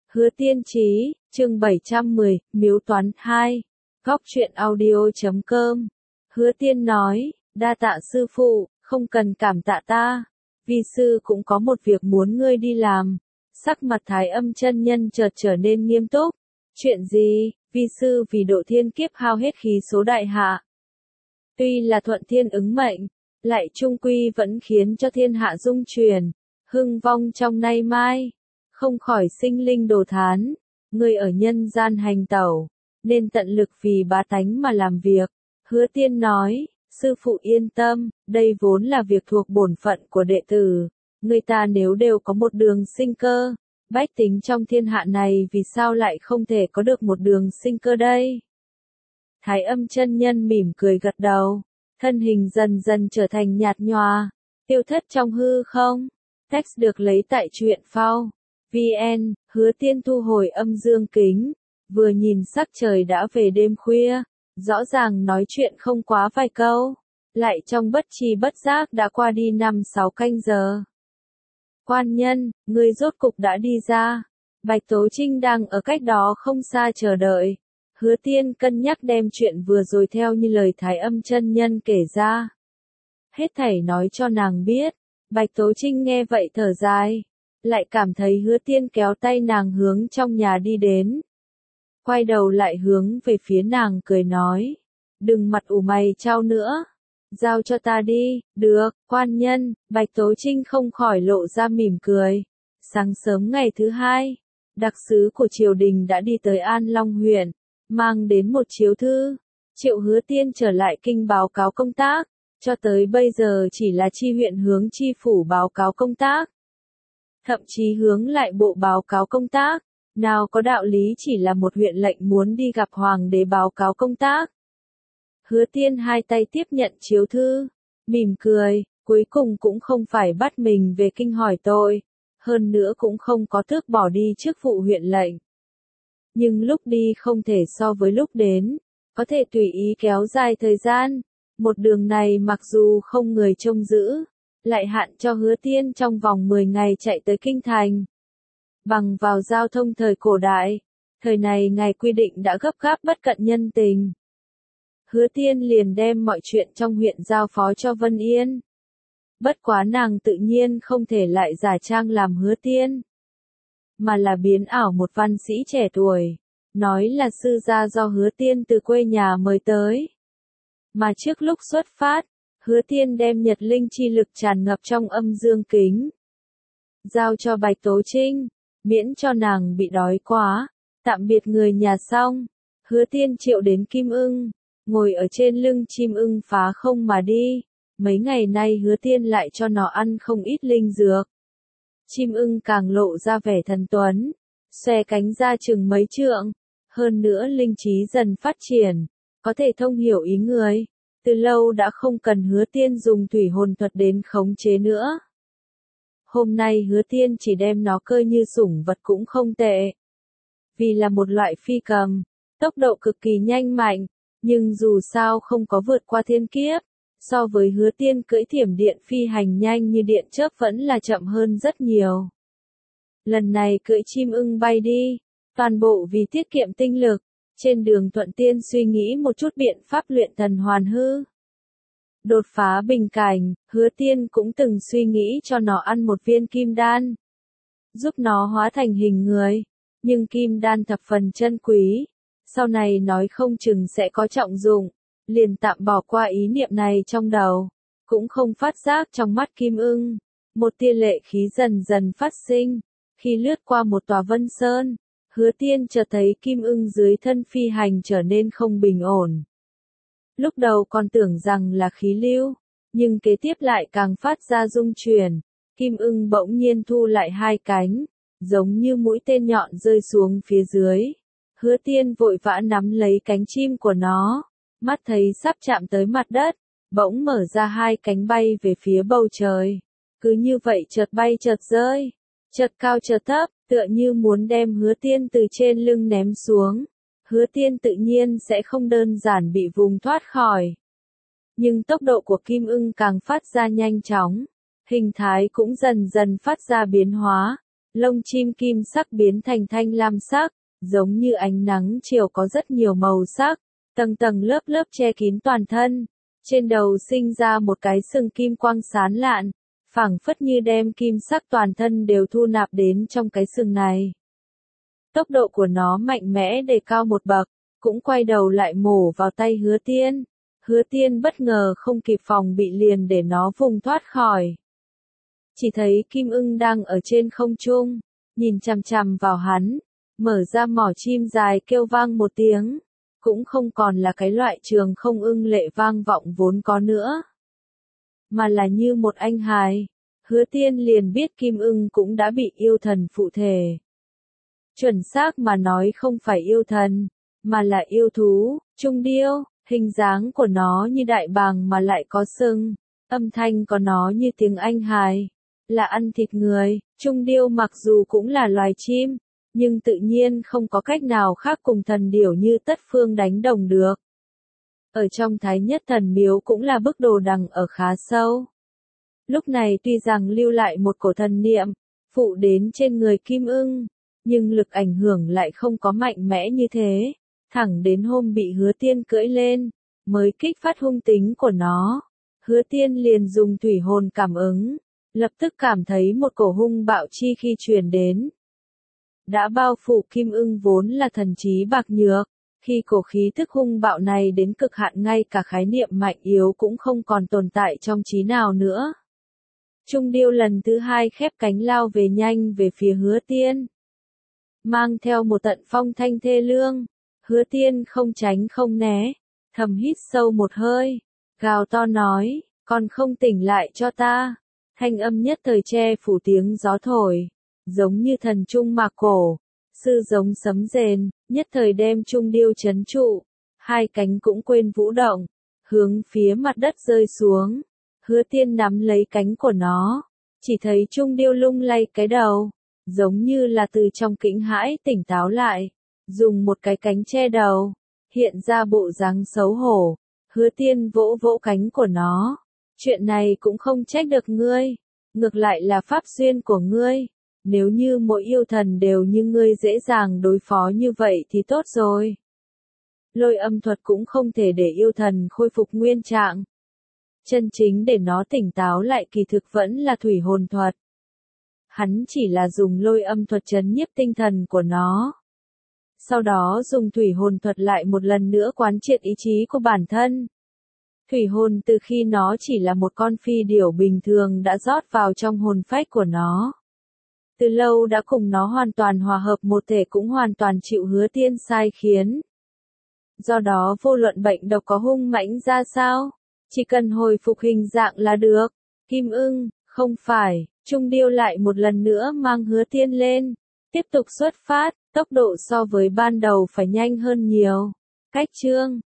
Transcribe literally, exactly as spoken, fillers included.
Hứa Tiên Chí, chương bảy trăm mười, Miếu Toán hai, góc truyện audio chấm com. Hứa Tiên nói, đa tạ sư phụ, không cần cảm tạ ta. Vi sư cũng có một việc muốn ngươi đi làm. Sắc mặt Thái Âm chân nhân chợt trở nên nghiêm túc. Chuyện gì? Vi sư vì độ thiên kiếp hao hết khí số đại hạ. Tuy là thuận thiên ứng mệnh, lại trung quy vẫn khiến cho thiên hạ dung truyền, hưng vong trong nay mai. Không khỏi sinh linh đồ thán, người ở nhân gian hành tẩu, nên tận lực vì bá tánh mà làm việc. Hứa Tiên nói, sư phụ yên tâm, đây vốn là việc thuộc bổn phận của đệ tử. Người ta nếu đều có một đường sinh cơ, bách tính trong thiên hạ này vì sao lại không thể có được một đường sinh cơ đây? Thái Âm chân nhân mỉm cười gật đầu, thân hình dần dần trở thành nhạt nhòa, tiêu thất trong hư không. Text được lấy tại truyện phao. vn, Hứa Tiên thu hồi âm dương kính, vừa nhìn sắc trời đã về đêm khuya, rõ ràng nói chuyện không quá vài câu, lại trong bất tri bất giác đã qua đi năm sáu canh giờ. Quan nhân, người rốt cục đã đi ra. Bạch Tố Trinh đang ở cách đó không xa chờ đợi. Hứa Tiên cân nhắc đem chuyện vừa rồi theo như lời Thái Âm chân nhân kể ra. Hết thảy nói cho nàng biết. Bạch Tố Trinh nghe vậy thở dài, lại cảm thấy Hứa Tiên kéo tay nàng hướng trong nhà đi đến. Quay đầu lại hướng về phía nàng cười nói, đừng mặt ủ mày chau nữa, giao cho ta đi. Được, quan nhân. Bạch Tố Trinh không khỏi lộ ra mỉm cười. Sáng sớm ngày thứ hai, đặc sứ của triều đình đã đi tới An Long huyện, mang đến một chiếu thư, triệu Hứa Tiên trở lại kinh báo cáo công tác. Cho tới bây giờ chỉ là chi huyện hướng chi phủ báo cáo công tác, thậm chí hướng lại bộ báo cáo công tác, nào có đạo lý chỉ là một huyện lệnh muốn đi gặp hoàng đế báo cáo công tác. Hứa Tiên hai tay tiếp nhận chiếu thư, mỉm cười, cuối cùng cũng không phải bắt mình về kinh hỏi tội, hơn nữa cũng không có tước bỏ đi chức vụ huyện lệnh. Nhưng lúc đi không thể so với lúc đến, có thể tùy ý kéo dài thời gian. Một đường này mặc dù không người trông giữ, lại hạn cho Hứa Tiên trong vòng mười ngày chạy tới kinh thành. Bằng vào giao thông thời cổ đại, thời này ngài quy định đã gấp gáp bất cận nhân tình. Hứa Tiên liền đem mọi chuyện trong huyện giao phó cho Vân Yên. Bất quá nàng tự nhiên không thể lại giả trang làm Hứa Tiên, mà là biến ảo một văn sĩ trẻ tuổi, nói là sư gia do Hứa Tiên từ quê nhà mời tới. Mà trước lúc xuất phát, Hứa Tiên đem nhật linh chi lực tràn ngập trong âm dương kính, giao cho Bạch Tố Trinh, miễn cho nàng bị đói quá. Tạm biệt người nhà xong, Hứa Tiên triệu đến Kim Ưng, ngồi ở trên lưng chim ưng phá không mà đi. Mấy ngày nay Hứa Tiên lại cho nó ăn không ít linh dược. Chim ưng càng lộ ra vẻ thần tuấn, xòe cánh ra chừng mấy trượng, hơn nữa linh trí dần phát triển, có thể thông hiểu ý người. Từ lâu đã không cần Hứa Tiên dùng thủy hồn thuật đến khống chế nữa. Hôm nay Hứa Tiên chỉ đem nó coi như sủng vật cũng không tệ. Vì là một loại phi cầm, tốc độ cực kỳ nhanh mạnh, nhưng dù sao không có vượt qua thiên kiếp. So với Hứa Tiên cưỡi thiểm điện phi hành nhanh như điện chớp vẫn là chậm hơn rất nhiều. Lần này cưỡi chim ưng bay đi, toàn bộ vì tiết kiệm tinh lực. Trên đường thuận tiên suy nghĩ một chút biện pháp luyện thần hoàn hư, đột phá bình cảnh. Hứa Tiên cũng từng suy nghĩ cho nó ăn một viên kim đan, giúp nó hóa thành hình người. Nhưng kim đan thập phần chân quý, sau này nói không chừng sẽ có trọng dụng, liền tạm bỏ qua ý niệm này trong đầu. Cũng không phát giác trong mắt Kim Ưng, một tia lệ khí dần dần phát sinh. Khi lướt qua một tòa vân sơn, Hứa Tiên chợt thấy Kim Ưng dưới thân phi hành trở nên không bình ổn. Lúc đầu còn tưởng rằng là khí lưu, nhưng kế tiếp lại càng phát ra rung chuyển. Kim Ưng bỗng nhiên thu lại hai cánh, giống như mũi tên nhọn rơi xuống phía dưới. Hứa Tiên vội vã nắm lấy cánh chim của nó, mắt thấy sắp chạm tới mặt đất, bỗng mở ra hai cánh bay về phía bầu trời. Cứ như vậy chợt bay chợt rơi, chợt cao chợt thấp, tựa như muốn đem Hứa Tiên từ trên lưng ném xuống. Hứa Tiên tự nhiên sẽ không đơn giản bị vùng thoát khỏi. Nhưng tốc độ của Kim Ưng càng phát ra nhanh chóng, hình thái cũng dần dần phát ra biến hóa. Lông chim kim sắc biến thành thanh lam sắc, giống như ánh nắng chiều có rất nhiều màu sắc, tầng tầng lớp lớp che kín toàn thân. Trên đầu sinh ra một cái sừng kim quang sáng lạn, phảng phất như đem kim sắc toàn thân đều thu nạp đến trong cái sừng này. Tốc độ của nó mạnh mẽ đề cao một bậc, cũng quay đầu lại mổ vào tay Hứa Tiên. Hứa Tiên bất ngờ không kịp phòng bị liền để nó vùng thoát khỏi. Chỉ thấy Kim Ưng đang ở trên không trung, nhìn chằm chằm vào hắn, mở ra mỏ chim dài kêu vang một tiếng, cũng không còn là cái loại trường không ưng lệ vang vọng vốn có nữa, mà là như một anh hài. Hứa Tiên liền biết Kim Ưng cũng đã bị yêu thần phụ thể. Chuẩn xác mà nói không phải yêu thần, mà là yêu thú, trung điêu, hình dáng của nó như đại bàng mà lại có sừng, âm thanh của nó như tiếng anh hài, là ăn thịt người. Trung điêu mặc dù cũng là loài chim, nhưng tự nhiên không có cách nào khác cùng thần điểu như Tất Phương đánh đồng được. Ở trong Thái Nhất Thần Miếu cũng là bức đồ đằng ở khá sâu. Lúc này tuy rằng lưu lại một cổ thần niệm, phụ đến trên người Kim Ưng, nhưng lực ảnh hưởng lại không có mạnh mẽ như thế, thẳng đến hôm bị Hứa Tiên cưỡi lên, mới kích phát hung tính của nó. Hứa Tiên liền dùng thủy hồn cảm ứng, lập tức cảm thấy một cổ hung bạo chi khi truyền đến. Đã bao phủ Kim Ưng vốn là thần trí bạc nhược, khi cổ khí thức hung bạo này đến cực hạn ngay cả khái niệm mạnh yếu cũng không còn tồn tại trong trí nào nữa. Trung điêu lần thứ hai khép cánh lao về nhanh về phía Hứa Tiên, mang theo một tận phong thanh thê lương. Hứa Tiên không tránh không né, thầm hít sâu một hơi, gào to nói, còn không tỉnh lại cho ta. Thanh âm nhất thời che phủ tiếng gió thổi, giống như thần trung mạc cổ, sư giống sấm rền, nhất thời đem trung điêu chấn trụ, hai cánh cũng quên vũ động, hướng phía mặt đất rơi xuống. Hứa Tiên nắm lấy cánh của nó, chỉ thấy trung điêu lung lay cái đầu, giống như là từ trong kinh hãi tỉnh táo lại, dùng một cái cánh che đầu, hiện ra bộ dáng xấu hổ. Hứa Tiên vỗ vỗ cánh của nó, chuyện này cũng không trách được ngươi, ngược lại là pháp duyên của ngươi, nếu như mỗi yêu thần đều như ngươi dễ dàng đối phó như vậy thì tốt rồi. Lôi âm thuật cũng không thể để yêu thần khôi phục nguyên trạng. Chân chính để nó tỉnh táo lại kỳ thực vẫn là thủy hồn thuật. Hắn chỉ là dùng lôi âm thuật trấn nhiếp tinh thần của nó. Sau đó dùng thủy hồn thuật lại một lần nữa quán triệt ý chí của bản thân. Thủy hồn từ khi nó chỉ là một con phi điểu bình thường đã rót vào trong hồn phách của nó. Từ lâu đã cùng nó hoàn toàn hòa hợp một thể, cũng hoàn toàn chịu Hứa Tiên sai khiến. Do đó vô luận bệnh độc có hung mãnh ra sao, chỉ cần hồi phục hình dạng là được. Kim Ưng, không phải, Trung điêu lại một lần nữa mang Hứa Tiên lên, tiếp tục xuất phát, tốc độ so với ban đầu phải nhanh hơn nhiều. Cách chương